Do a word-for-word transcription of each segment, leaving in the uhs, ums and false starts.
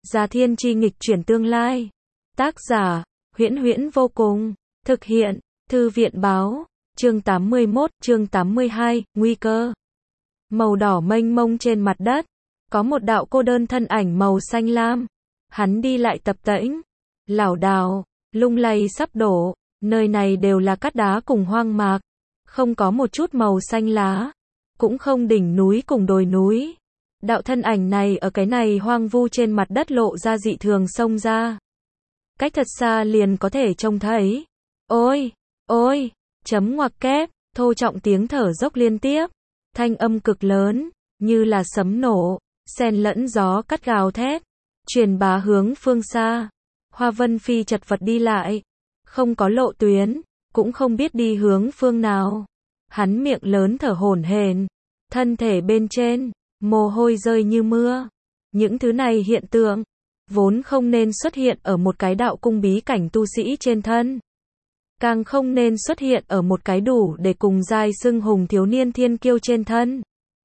Gia Thiên Chi nghịch chuyển tương lai. Tác giả, Huyễn Huyễn vô cùng. Thực hiện, Thư viện báo. Chương tám mươi mốt, chương tám mươi hai, nguy cơ. Màu đỏ mênh mông trên mặt đất. Có một đạo cô đơn thân ảnh màu xanh lam. Hắn đi lại tập tễnh. Lảo đảo, lung lay sắp đổ. Nơi này đều là cát đá cùng hoang mạc. Không có một chút màu xanh lá. Cũng không đỉnh núi cùng đồi núi. Đạo thân ảnh này ở cái này hoang vu trên mặt đất lộ ra dị thường xông ra. Cách thật xa liền có thể trông thấy. Ôi, ôi, chấm ngoặc kép, thô trọng tiếng thở dốc liên tiếp. Thanh âm cực lớn, như là sấm nổ, xen lẫn gió cắt gào thét. Truyền bá hướng phương xa. Hoa Vân Phi chật vật đi lại. Không có lộ tuyến, cũng không biết đi hướng phương nào. Hắn miệng lớn thở hổn hển, thân thể bên trên, mồ hôi rơi như mưa. Những thứ này hiện tượng, vốn không nên xuất hiện ở một cái đạo cung bí cảnh tu sĩ trên thân. Càng không nên xuất hiện ở một cái đủ để cùng giai xưng hùng thiếu niên thiên kiêu trên thân.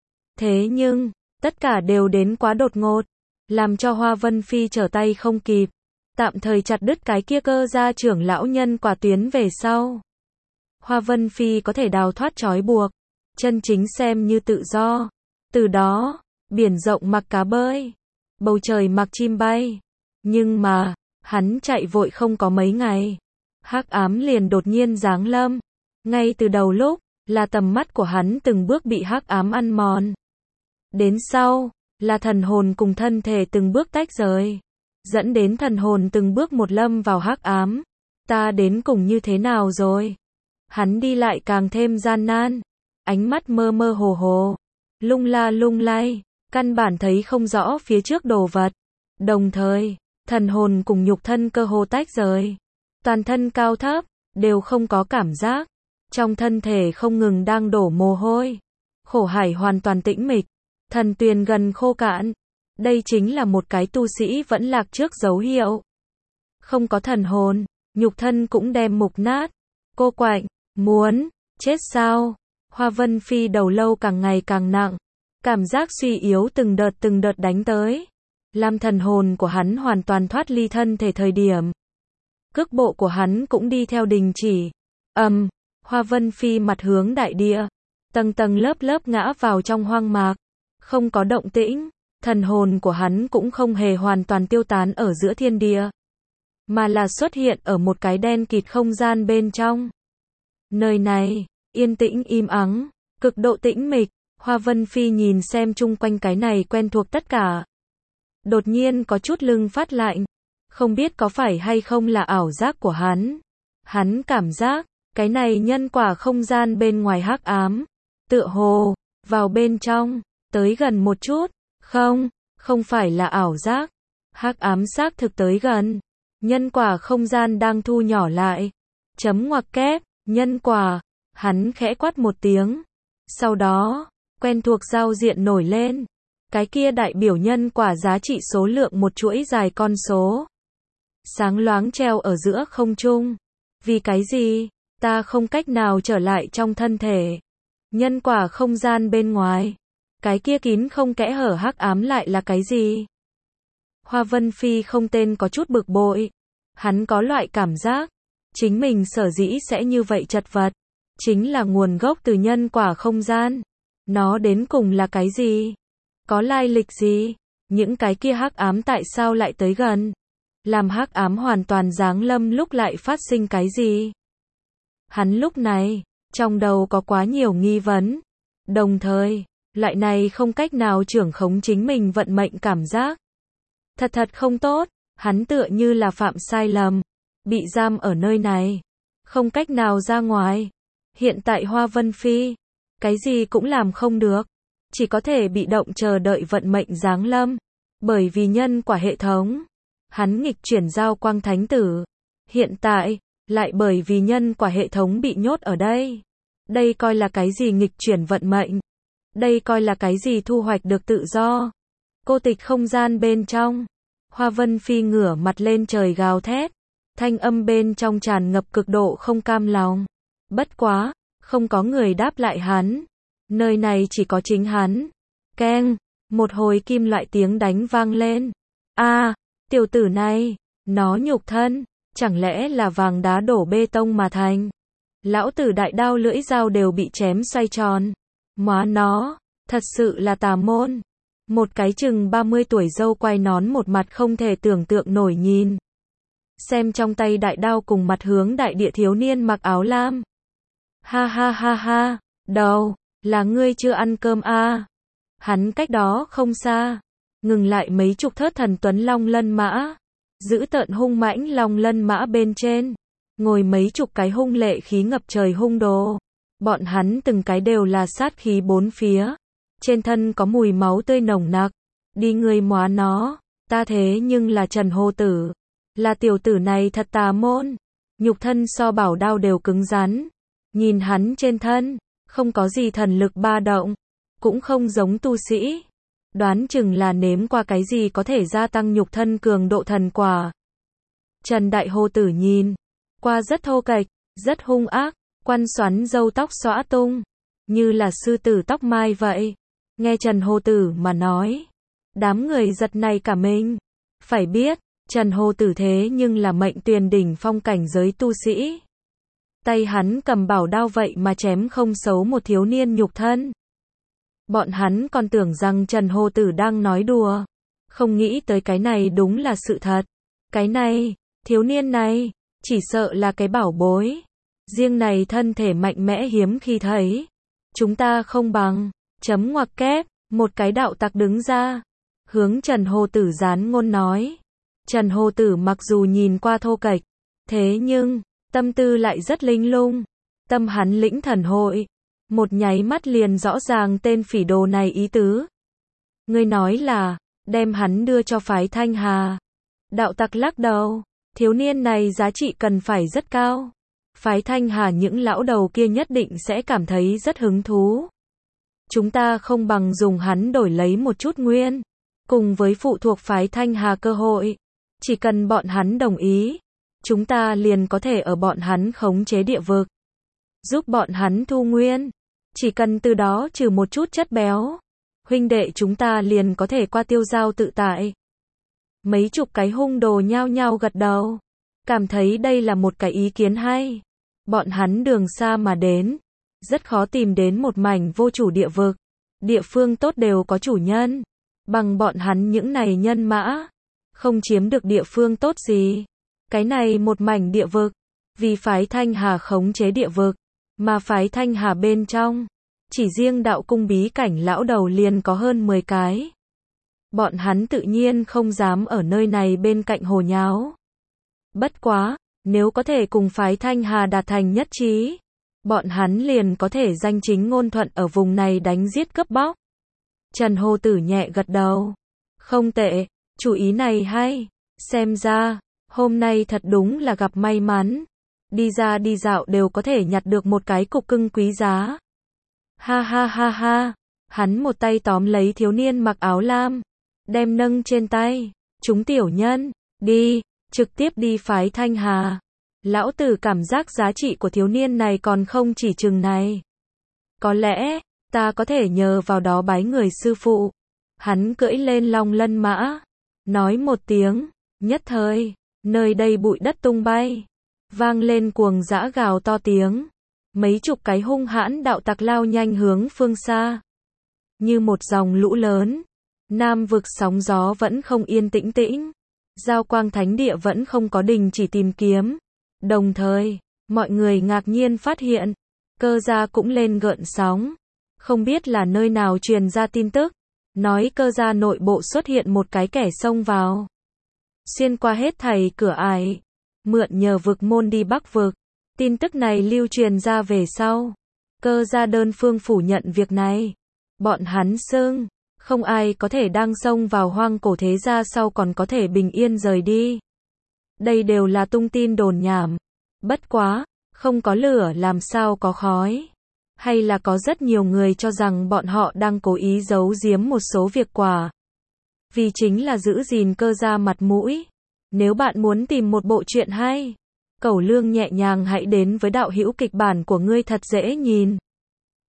Thế nhưng, tất cả đều đến quá đột ngột, làm cho Hoa Vân Phi trở tay không kịp. Tạm thời chặt đứt cái kia cơ gia trưởng lão nhân quả tuyến về sau. Hoa Vân Phi có thể đào thoát trói buộc, chân chính xem như tự do. Từ đó, biển rộng mặc cá bơi, bầu trời mặc chim bay. Nhưng mà, hắn chạy vội không có mấy ngày. Hắc ám liền đột nhiên giáng lâm. Ngay từ đầu lúc, là tầm mắt của hắn từng bước bị hắc ám ăn mòn. Đến sau, là thần hồn cùng thân thể từng bước tách rời. Dẫn đến thần hồn từng bước một lâm vào hắc ám. Ta đến cùng như thế nào rồi? Hắn đi lại càng thêm gian nan. Ánh mắt mơ mơ hồ hồ. Lung la lung lay. Căn bản thấy không rõ phía trước đồ vật. Đồng thời, thần hồn cùng nhục thân cơ hồ tách rời. Toàn thân cao thấp, đều không có cảm giác. Trong thân thể không ngừng đang đổ mồ hôi. Khổ hải hoàn toàn tĩnh mịch. Thần tuyền gần khô cạn. Đây chính là một cái tu sĩ vẫn lạc trước dấu hiệu. Không có thần hồn, nhục thân cũng đem mục nát. Cô quạnh, muốn, chết sao? Hoa Vân Phi đầu lâu càng ngày càng nặng. Cảm giác suy yếu từng đợt từng đợt đánh tới. Làm thần hồn của hắn hoàn toàn thoát ly thân thể thời điểm. Cước bộ của hắn cũng đi theo đình chỉ. Ầm, um, Hoa Vân Phi mặt hướng đại địa. Tầng tầng lớp lớp ngã vào trong hoang mạc. Không có động tĩnh. Thần hồn của hắn cũng không hề hoàn toàn tiêu tán ở giữa thiên địa. Mà là xuất hiện ở một cái đen kịt không gian bên trong. Nơi này, yên tĩnh im ắng, cực độ tĩnh mịch. Hoa Vân Phi nhìn xem chung quanh cái này quen thuộc tất cả. Đột nhiên có chút lưng phát lạnh. Không biết có phải hay không là ảo giác của hắn. Hắn cảm giác, cái này nhân quả không gian bên ngoài hắc ám. Tựa hồ, vào bên trong, tới gần một chút. Không, không phải là ảo giác. Hắc ám xác thực tới gần. Nhân quả không gian đang thu nhỏ lại. Chấm ngoặc kép, nhân quả. Hắn khẽ quát một tiếng. Sau đó, quen thuộc giao diện nổi lên. Cái kia đại biểu nhân quả giá trị số lượng một chuỗi dài con số. Sáng loáng treo ở giữa không trung. Vì cái gì? Ta không cách nào trở lại trong thân thể. Nhân quả không gian bên ngoài. Cái kia kín không kẽ hở hắc ám lại là cái gì? Hoa Vân Phi không tên có chút bực bội. Hắn có loại cảm giác. Chính mình sở dĩ sẽ như vậy chật vật. Chính là nguồn gốc từ nhân quả không gian. Nó đến cùng là cái gì? Có lai lịch gì? Những cái kia hắc ám tại sao lại tới gần? Làm hắc ám hoàn toàn giáng lâm lúc lại phát sinh cái gì? Hắn lúc này, trong đầu có quá nhiều nghi vấn. Đồng thời, loại này không cách nào trưởng khống chính mình vận mệnh cảm giác. Thật thật không tốt, hắn tựa như là phạm sai lầm. Bị giam ở nơi này. Không cách nào ra ngoài. Hiện tại Hoa Vân Phi, cái gì cũng làm không được. Chỉ có thể bị động chờ đợi vận mệnh giáng lâm. Bởi vì nhân quả hệ thống. Hắn nghịch chuyển giao quang thánh tử. Hiện tại, lại bởi vì nhân quả hệ thống bị nhốt ở đây. Đây coi là cái gì nghịch chuyển vận mệnh? Đây coi là cái gì thu hoạch được tự do? Cô tịch không gian bên trong. Hoa Vân Phi ngửa mặt lên trời gào thét. Thanh âm bên trong tràn ngập cực độ không cam lòng. Bất quá, không có người đáp lại hắn. Nơi này chỉ có chính hắn. Keng, một hồi kim loại tiếng đánh vang lên. A, Tiểu tử này, nó nhục thân, chẳng lẽ là vàng đá đổ bê tông mà thành? Lão tử đại đao lưỡi dao đều bị chém xoay tròn. Móa nó, thật sự là tà môn. Một cái chừng ba mươi tuổi dâu quay nón một mặt không thể tưởng tượng nổi nhìn xem trong tay đại đao cùng mặt hướng đại địa thiếu niên mặc áo lam. Ha ha ha ha, đâu, là ngươi chưa ăn cơm à? Hắn cách đó không xa, ngừng lại mấy chục thớt thần tuấn long lân mã, giữ tợn hung mãnh long lân mã bên trên, ngồi mấy chục cái hung lệ khí ngập trời hung đồ. Bọn hắn từng cái đều là sát khí bốn phía, trên thân có mùi máu tươi nồng nặc. Đi ngươi móa nó, ta thế nhưng là Trần Hồ Tử, là tiểu tử này thật tà môn, nhục thân so bảo đao đều cứng rắn. Nhìn hắn trên thân, không có gì thần lực ba động, cũng không giống tu sĩ, đoán chừng là nếm qua cái gì có thể gia tăng nhục thân cường độ thần quả. Trần Đại Hồ Tử nhìn qua rất thô kệch, rất hung ác, quăn xoắn râu tóc xõa tung, như là sư tử tóc mai vậy. Nghe Trần Hồ Tử mà nói, đám người giật nảy cả mình. Phải biết, Trần Hồ Tử thế nhưng là mệnh tuyền đỉnh phong cảnh giới tu sĩ. Tay hắn cầm bảo đao vậy mà chém không xấu một thiếu niên nhục thân. Bọn hắn còn tưởng rằng Trần Hồ Tử đang nói đùa, không nghĩ tới cái này đúng là sự thật. Cái này, thiếu niên này, chỉ sợ là cái bảo bối. Riêng này thân thể mạnh mẽ hiếm khi thấy. Chúng ta không bằng, chấm ngoặc kép, một cái đạo tặc đứng ra, hướng Trần Hồ Tử gián ngôn nói. Trần Hồ Tử mặc dù nhìn qua thô kệch, thế nhưng, tâm tư lại rất linh lung. Tâm hắn lĩnh thần hội, một nháy mắt liền rõ ràng tên phỉ đồ này ý tứ. Ngươi nói là, đem hắn đưa cho phái Thanh Hà. Đạo tặc lắc đầu, thiếu niên này giá trị cần phải rất cao. Phái Thanh Hà những lão đầu kia nhất định sẽ cảm thấy rất hứng thú. Chúng ta không bằng dùng hắn đổi lấy một chút nguyên, cùng với phụ thuộc phái Thanh Hà cơ hội. Chỉ cần bọn hắn đồng ý, chúng ta liền có thể ở bọn hắn khống chế địa vực, giúp bọn hắn thu nguyên. Chỉ cần từ đó trừ một chút chất béo, huynh đệ chúng ta liền có thể qua tiêu giao tự tại. Mấy chục cái hung đồ nhao nhao gật đầu, cảm thấy đây là một cái ý kiến hay. Bọn hắn đường xa mà đến, rất khó tìm đến một mảnh vô chủ địa vực. Địa phương tốt đều có chủ nhân, bằng bọn hắn những này nhân mã, không chiếm được địa phương tốt gì. Cái này một mảnh địa vực, vì phái Thanh Hà khống chế địa vực, mà phái Thanh Hà bên trong, chỉ riêng đạo cung bí cảnh lão đầu liền có hơn mười cái. Bọn hắn tự nhiên không dám ở nơi này bên cạnh hồ nháo. Bất quá, nếu có thể cùng phái Thanh Hà đạt thành nhất trí, bọn hắn liền có thể danh chính ngôn thuận ở vùng này đánh giết cướp bóc. Trần Hồ Tử nhẹ gật đầu. Không tệ, chủ ý này hay. Xem ra, hôm nay thật đúng là gặp may mắn. Đi ra đi dạo đều có thể nhặt được một cái cục cưng quý giá. Ha ha ha ha. Hắn một tay tóm lấy thiếu niên mặc áo lam, đem nâng trên tay. Chúng tiểu nhân, đi, trực tiếp đi phái Thanh Hà. Lão tử cảm giác giá trị của thiếu niên này còn không chỉ chừng này. Có lẽ, ta có thể nhờ vào đó bái người sư phụ. Hắn cưỡi lên long lân mã, nói một tiếng, nhất thời, nơi đây bụi đất tung bay, vang lên cuồng dã gào to tiếng. Mấy chục cái hung hãn đạo tặc lao nhanh hướng phương xa. Như một dòng lũ lớn, Nam vực sóng gió vẫn không yên tĩnh tĩnh. Giao quang thánh địa vẫn không có đình chỉ tìm kiếm. Đồng thời, mọi người ngạc nhiên phát hiện, Cơ gia cũng lên gợn sóng. Không biết là nơi nào truyền ra tin tức, nói Cơ gia nội bộ xuất hiện một cái kẻ xông vào, xuyên qua hết thảy cửa ải, mượn nhờ vực môn đi Bắc vực. Tin tức này lưu truyền ra về sau, Cơ gia đơn phương phủ nhận việc này. Bọn hắn xưng, không ai có thể đang xông vào hoang cổ thế gia sau còn có thể bình yên rời đi. Đây đều là tung tin đồn nhảm. Bất quá, không có lửa làm sao có khói. Hay là có rất nhiều người cho rằng bọn họ đang cố ý giấu giếm một số việc quả. Vì chính là giữ gìn Cơ gia mặt mũi. Nếu bạn muốn tìm một bộ truyện hay, cẩu lương nhẹ nhàng hãy đến với đạo hữu kịch bản của ngươi thật dễ nhìn.